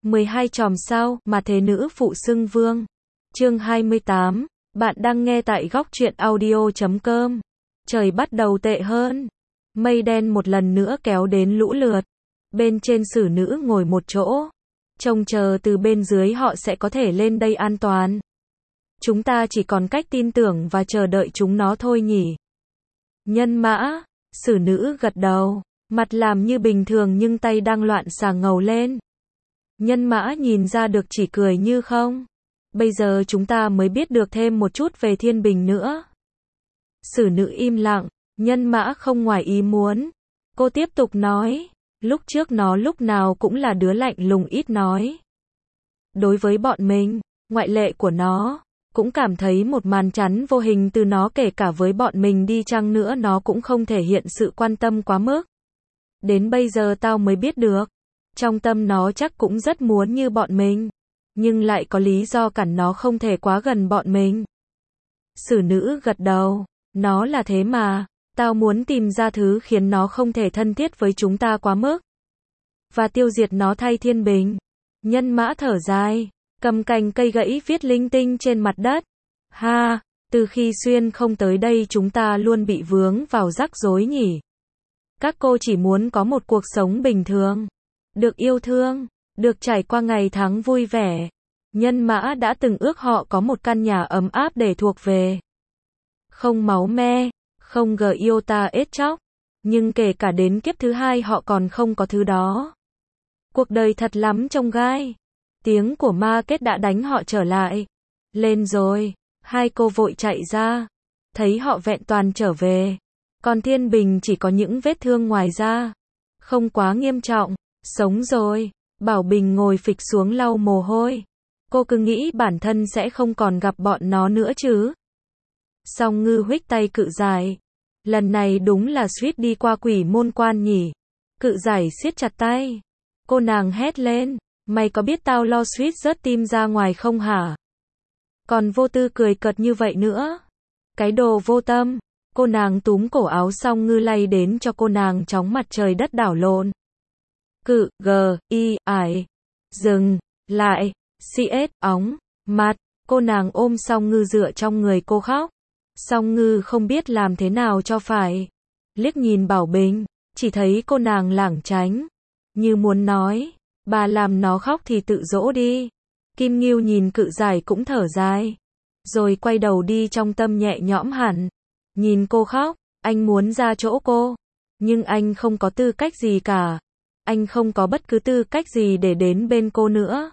12 chòm sao mà thế nữ phụ xưng vương. Chương 28. Bạn đang nghe tại góc truyện audio.com. Trời bắt đầu tệ hơn. Mây đen một lần nữa kéo đến lũ lượt. Bên trên xử nữ ngồi một chỗ. Trông chờ từ bên dưới họ sẽ có thể lên đây an toàn. Chúng ta chỉ còn cách tin tưởng và chờ đợi chúng nó thôi nhỉ. Nhân mã. Xử nữ gật đầu. Mặt làm như bình thường nhưng tay đang loạn xà ngầu lên. Nhân mã nhìn ra được chỉ cười như không. Bây giờ chúng ta mới biết được thêm một chút về Thiên Bình nữa. Xử nữ im lặng, nhân mã không ngoài ý muốn. Cô tiếp tục nói, lúc trước nó lúc nào cũng là đứa lạnh lùng ít nói. Đối với bọn mình, ngoại lệ của nó, cũng cảm thấy một màn chắn vô hình từ nó, kể cả với bọn mình đi chăng nữa nó cũng không thể hiện sự quan tâm quá mức. Đến bây giờ tao mới biết được, trong tâm nó chắc cũng rất muốn như bọn mình, nhưng lại có lý do cản nó không thể quá gần bọn mình. Xử nữ gật đầu, nó là thế mà, tao muốn tìm ra thứ khiến nó không thể thân thiết với chúng ta quá mức, và tiêu diệt nó thay Thiên Bình. Nhân mã thở dài, cầm cành cây gãy viết linh tinh trên mặt đất. Ha, từ khi Xuyên không tới đây chúng ta luôn bị vướng vào rắc rối nhỉ. Các cô chỉ muốn có một cuộc sống bình thường, được yêu thương, được trải qua ngày tháng vui vẻ. Nhân mã đã từng ước họ có một căn nhà ấm áp để thuộc về. Không máu me, không iota ết chóc, nhưng kể cả đến kiếp thứ hai họ còn không có thứ đó. Cuộc đời thật lắm chông gai. Tiếng của ma kết đã đánh họ trở lại. Lên rồi, hai cô vội chạy ra, thấy họ vẹn toàn trở về. Còn Thiên Bình chỉ có những vết thương ngoài da, không quá nghiêm trọng. Sống rồi. Bảo Bình ngồi phịch xuống lau mồ hôi. Cô cứ nghĩ bản thân sẽ không còn gặp bọn nó nữa chứ. Song Ngư huých tay Cự Giải. Lần này đúng là suýt đi qua quỷ môn quan nhỉ. Cự Giải siết chặt tay. Cô nàng hét lên, mày có biết tao lo suýt rớt tim ra ngoài không hả? Còn Vô Tư cười cợt như vậy nữa. Cái đồ vô tâm. Cô nàng túm cổ áo Song Ngư lay đến cho cô nàng chóng mặt trời đất đảo lộn. Cự, ải, dừng, lại, óng, mặt, cô nàng ôm Song Ngư dựa trong người cô khóc. Song Ngư không biết làm thế nào cho phải. Liếc nhìn Bảo Bình, chỉ thấy cô nàng lảng tránh, như muốn nói, bà làm nó khóc thì tự dỗ đi. Kim Ngưu nhìn Cự Giải cũng thở dài, rồi quay đầu đi trong tâm nhẹ nhõm hẳn. Nhìn cô khóc, anh muốn ra chỗ cô, nhưng anh không có tư cách gì cả. Anh không có bất cứ tư cách gì để đến bên cô nữa.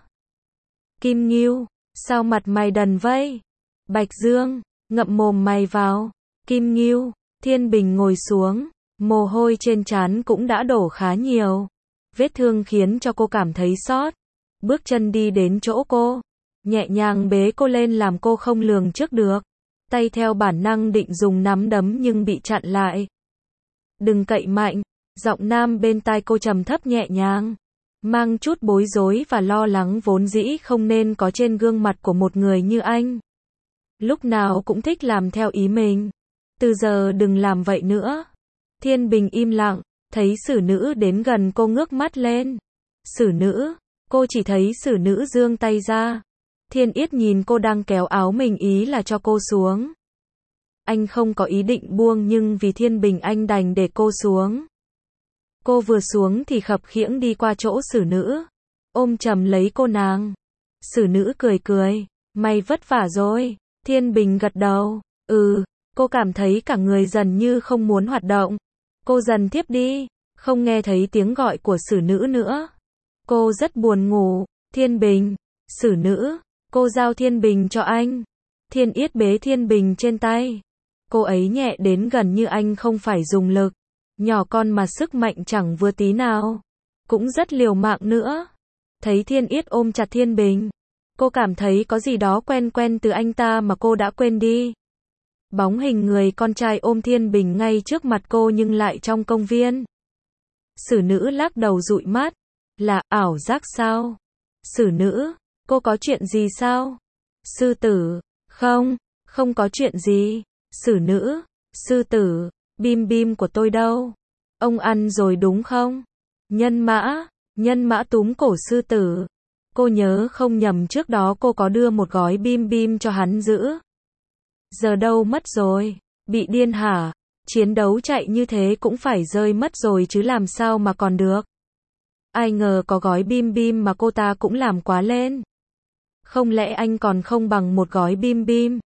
Kim Ngưu, sao mặt mày đần vây? Bạch Dương, ngậm mồm mày vào. Kim Ngưu, Thiên Bình ngồi xuống, mồ hôi trên trán cũng đã đổ khá nhiều. Vết thương khiến cho cô cảm thấy xót. Bước chân đi đến chỗ cô, nhẹ nhàng bế cô lên làm cô không lường trước được. Tay theo bản năng định dùng nắm đấm nhưng bị chặn lại. Đừng cậy mạnh. Giọng nam bên tai cô trầm thấp nhẹ nhàng, mang chút bối rối và lo lắng vốn dĩ không nên có trên gương mặt của một người như anh. Lúc nào cũng thích làm theo ý mình. Từ giờ đừng làm vậy nữa. Thiên Bình im lặng, thấy xử nữ đến gần cô ngước mắt lên. Xử nữ, cô chỉ thấy xử nữ giương tay ra. Thiên Yết nhìn cô đang kéo áo mình ý là cho cô xuống. Anh không có ý định buông nhưng vì Thiên Bình anh đành để cô xuống. Cô vừa xuống thì khập khiễng đi qua chỗ xử nữ, ôm chầm lấy cô nàng. Xử nữ cười cười, mày vất vả rồi. Thiên Bình gật đầu, cô cảm thấy cả người dần như không muốn hoạt động. Cô dần thiếp đi, không nghe thấy tiếng gọi của xử nữ nữa. Cô rất buồn ngủ. Thiên Bình, xử nữ, cô giao Thiên Bình cho anh. Thiên Yết bế Thiên Bình trên tay. Cô ấy nhẹ đến gần như anh không phải dùng lực. Nhỏ con mà sức mạnh chẳng vừa tí nào. Cũng rất liều mạng nữa. Thấy Thiên Yết ôm chặt Thiên Bình, cô cảm thấy có gì đó quen quen từ anh ta mà cô đã quên đi. Bóng hình người con trai ôm Thiên Bình ngay trước mặt cô nhưng lại trong công viên. Xử nữ lắc đầu dụi mắt. Là ảo giác sao? Xử nữ, cô có chuyện gì sao? Sư tử, không có chuyện gì. Xử nữ, sư tử, bim bim của tôi đâu? Ông ăn rồi đúng không? Nhân mã túm cổ sư tử. Cô nhớ không nhầm trước đó cô có đưa một gói bim bim cho hắn giữ. Giờ đâu mất rồi? Bị điên hả? Chiến đấu chạy như thế cũng phải rơi mất rồi chứ làm sao mà còn được. Ai ngờ có gói bim bim mà cô ta cũng làm quá lên. Không lẽ anh còn không bằng một gói bim bim?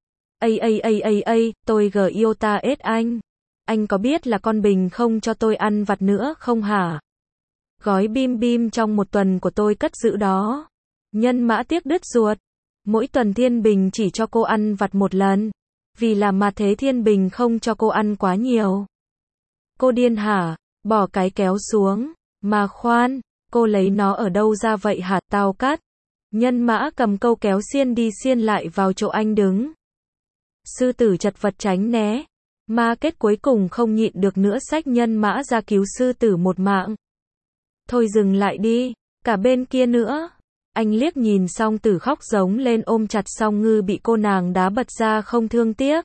Tôi yêu ta ết anh. Anh có biết là con Bình không cho tôi ăn vặt nữa không hả? Gói bim bim trong một tuần của tôi cất giữ đó. Nhân Mã tiếc đứt ruột. Mỗi tuần Thiên Bình chỉ cho cô ăn vặt một lần. Vì là mà thế Thiên Bình không cho cô ăn quá nhiều. Cô điên hả? Bỏ cái kéo xuống. Mà khoan, cô lấy nó ở đâu ra vậy hả? Tao cắt. Nhân Mã cầm câu kéo xiên đi xiên lại vào chỗ anh đứng. Sư tử chật vật tránh né. Ma Kết cuối cùng không nhịn được nữa xách Nhân Mã ra cứu sư tử một mạng. Thôi dừng lại đi, cả bên kia nữa. Anh liếc nhìn Song Tử khóc giống lên ôm chặt Song Ngư bị cô nàng đá bật ra không thương tiếc.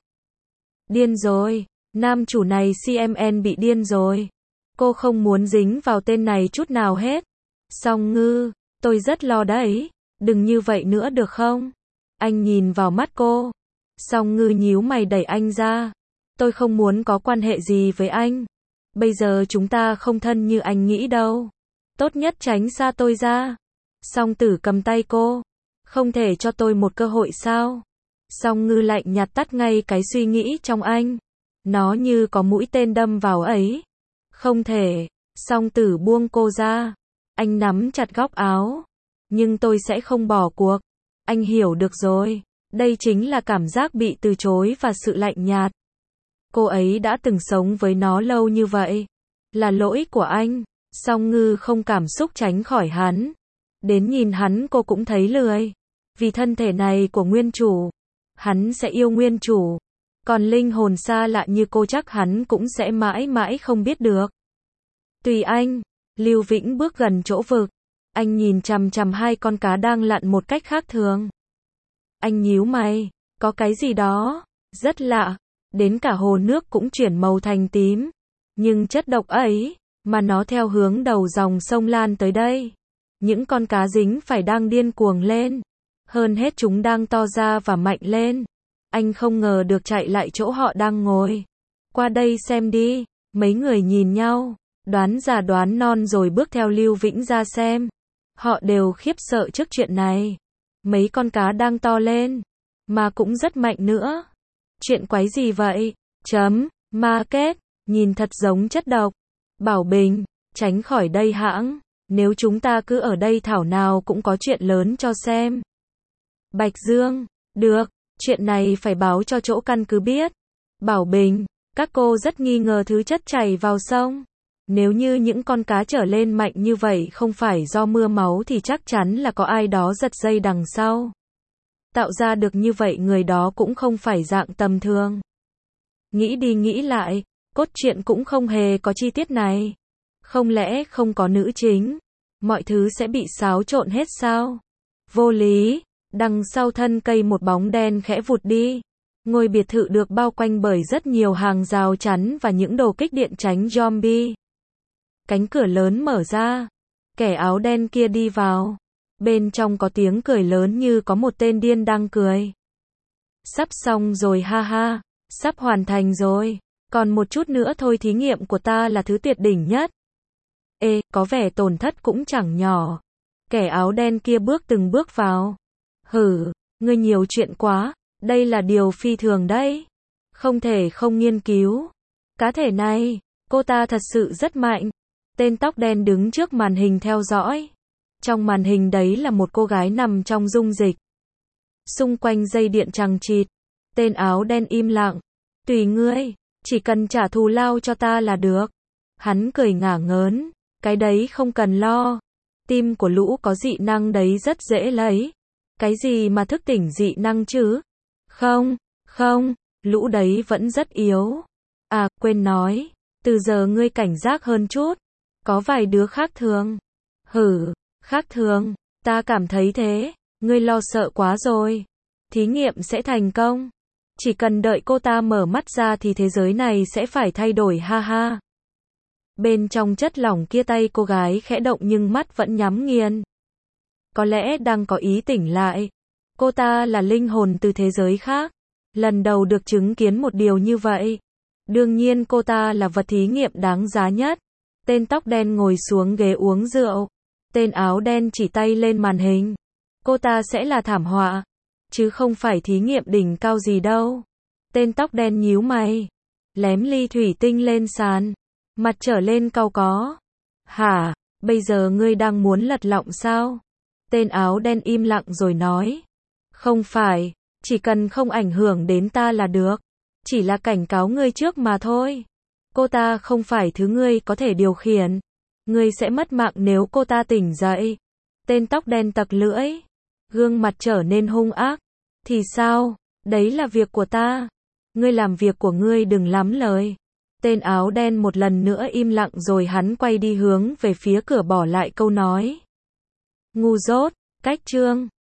Điên rồi, nam chủ này CMN bị điên rồi. Cô không muốn dính vào tên này chút nào hết. Song Ngư, tôi rất lo đấy, đừng như vậy nữa được không? Anh nhìn vào mắt cô. Song Ngư nhíu mày đẩy anh ra. Tôi không muốn có quan hệ gì với anh. Bây giờ chúng ta không thân như anh nghĩ đâu. Tốt nhất tránh xa tôi ra. Song Tử cầm tay cô. Không thể cho tôi một cơ hội sao? Song Ngư lạnh nhạt tắt ngay cái suy nghĩ trong anh. Nó như có mũi tên đâm vào ấy. Không thể. Song Tử buông cô ra. Anh nắm chặt góc áo. Nhưng tôi sẽ không bỏ cuộc. Anh hiểu được rồi. Đây chính là cảm giác bị từ chối và sự lạnh nhạt. Cô ấy đã từng sống với nó lâu như vậy. Là lỗi của anh. Song Ngư không cảm xúc tránh khỏi hắn. Đến nhìn hắn cô cũng thấy lười. Vì thân thể này của nguyên chủ. Hắn sẽ yêu nguyên chủ. Còn linh hồn xa lạ như cô chắc hắn cũng sẽ mãi mãi không biết được. Tùy anh. Lưu Vĩnh bước gần chỗ vực. Anh nhìn chằm chằm hai con cá đang lặn một cách khác thường. Anh nhíu mày. Có cái gì đó rất lạ. Đến cả hồ nước cũng chuyển màu thành tím. Nhưng chất độc ấy, mà nó theo hướng đầu dòng sông lan tới đây. Những con cá dính phải đang điên cuồng lên. Hơn hết chúng đang to ra và mạnh lên. Anh không ngờ được chạy lại chỗ họ đang ngồi. Qua đây xem đi. Mấy người nhìn nhau. Đoán già đoán non rồi bước theo Lưu Vĩnh ra xem. Họ đều khiếp sợ trước chuyện này. Mấy con cá đang to lên. Mà cũng rất mạnh nữa. Chuyện quái gì vậy? Ma Kết. Nhìn thật giống chất độc. Bảo Bình. Tránh khỏi đây hãng. Nếu chúng ta cứ ở đây thảo nào cũng có chuyện lớn cho xem. Bạch Dương. Được. Chuyện này phải báo cho chỗ căn cứ biết. Bảo Bình. Các cô rất nghi ngờ thứ chất chảy vào sông. Nếu như những con cá trở lên mạnh như vậy không phải do mưa máu thì chắc chắn là có ai đó giật dây đằng sau. Tạo ra được như vậy người đó cũng không phải dạng tầm thường. Nghĩ đi nghĩ lại, cốt truyện cũng không hề có chi tiết này. Không lẽ không có nữ chính? Mọi thứ sẽ bị xáo trộn hết sao? Vô lý. Đằng sau thân cây một bóng đen khẽ vụt đi. Ngôi biệt thự được bao quanh bởi rất nhiều hàng rào chắn và những đồ kích điện tránh zombie. Cánh cửa lớn mở ra. Kẻ áo đen kia đi vào. Bên trong có tiếng cười lớn như có một tên điên đang cười. Sắp xong rồi ha ha. Sắp hoàn thành rồi. Còn một chút nữa thôi thí nghiệm của ta là thứ tuyệt đỉnh nhất. Ê, có vẻ tổn thất cũng chẳng nhỏ. Kẻ áo đen kia bước từng bước vào. Hử, ngươi nhiều chuyện quá. Đây là điều phi thường đấy. Không thể không nghiên cứu. Cá thể này, cô ta thật sự rất mạnh. Tên tóc đen đứng trước màn hình theo dõi. Trong màn hình đấy là một cô gái nằm trong dung dịch. Xung quanh dây điện chằng chịt. Tên áo đen im lặng. Tùy ngươi, chỉ cần trả thù lao cho ta là được. Hắn cười ngả ngớn. Cái đấy không cần lo. Tim của lũ có dị năng đấy rất dễ lấy. Cái gì mà thức tỉnh dị năng chứ? Không, lũ đấy vẫn rất yếu. À, quên nói. Từ giờ ngươi cảnh giác hơn chút. Có vài đứa khác thường. Hử, khác thường. Ta cảm thấy thế. Ngươi lo sợ quá rồi. Thí nghiệm sẽ thành công. Chỉ cần đợi cô ta mở mắt ra thì thế giới này sẽ phải thay đổi ha ha. Bên trong chất lỏng kia tay cô gái khẽ động nhưng mắt vẫn nhắm nghiền. có lẽ đang có ý tỉnh lại. Cô ta là linh hồn từ thế giới khác. Lần đầu được chứng kiến một điều như vậy. Đương nhiên cô ta là vật thí nghiệm đáng giá nhất. Tên tóc đen ngồi xuống ghế uống rượu. Tên áo đen chỉ tay lên màn hình. Cô ta sẽ là thảm họa, chứ không phải thí nghiệm đỉnh cao gì đâu. Tên tóc đen nhíu mày, lém ly thủy tinh lên sàn, mặt trở lên cau có. Hả, bây giờ ngươi đang muốn lật lọng sao? Tên áo đen im lặng rồi nói. Không phải, chỉ cần không ảnh hưởng đến ta là được. Chỉ là cảnh cáo ngươi trước mà thôi. Cô ta không phải thứ ngươi có thể điều khiển. Ngươi sẽ mất mạng nếu cô ta tỉnh dậy. Tên tóc đen tặc lưỡi, gương mặt trở nên hung ác. Thì sao? Đấy là việc của ta. Ngươi làm việc của ngươi, đừng lắm lời. Tên áo đen một lần nữa im lặng rồi hắn quay đi hướng về phía cửa bỏ lại câu nói. Ngu dốt, cách chương.